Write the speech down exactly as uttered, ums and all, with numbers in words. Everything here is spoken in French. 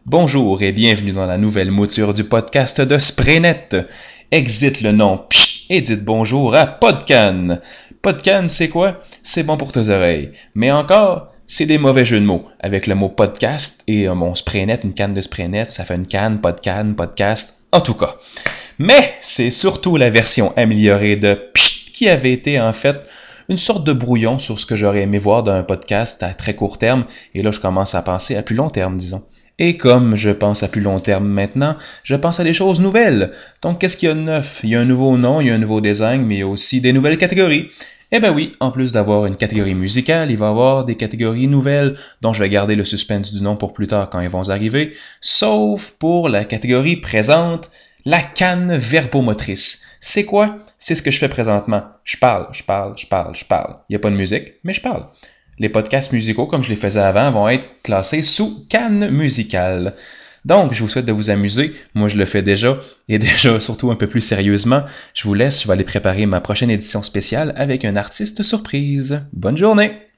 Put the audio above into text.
Bonjour et bienvenue dans la nouvelle mouture du podcast de Spraynet. Exit le nom psh, et dites bonjour à Podcan. Podcan, c'est quoi? C'est bon pour tes oreilles. Mais encore, c'est des mauvais jeux de mots. Avec le mot podcast et euh, mon Spraynet, une canne de Spraynet, ça fait une canne, podcan, podcast, en tout cas. Mais c'est surtout la version améliorée de psh, qui avait été en fait une sorte de brouillon sur ce que j'aurais aimé voir d'un podcast à très court terme. Et là, je commence à penser à plus long terme, disons. Et comme je pense à plus long terme maintenant, je pense à des choses nouvelles. Donc, qu'est-ce qu'il y a de neuf? Il y a un nouveau nom, il y a un nouveau design, mais il y a aussi des nouvelles catégories. Eh ben oui, en plus d'avoir une catégorie musicale, il va y avoir des catégories nouvelles dont je vais garder le suspense du nom pour plus tard quand ils vont arriver, sauf pour la catégorie présente, la canne verbomotrice. C'est quoi? C'est ce que je fais présentement. Je parle, je parle, je parle, je parle. Il n'y a pas de musique, mais je parle. Les podcasts musicaux, comme je les faisais avant, vont être classés sous canne musicale. Donc, je vous souhaite de vous amuser. Moi, je le fais déjà, et déjà surtout un peu plus sérieusement. Je vous laisse, je vais aller préparer ma prochaine édition spéciale avec un artiste surprise. Bonne journée!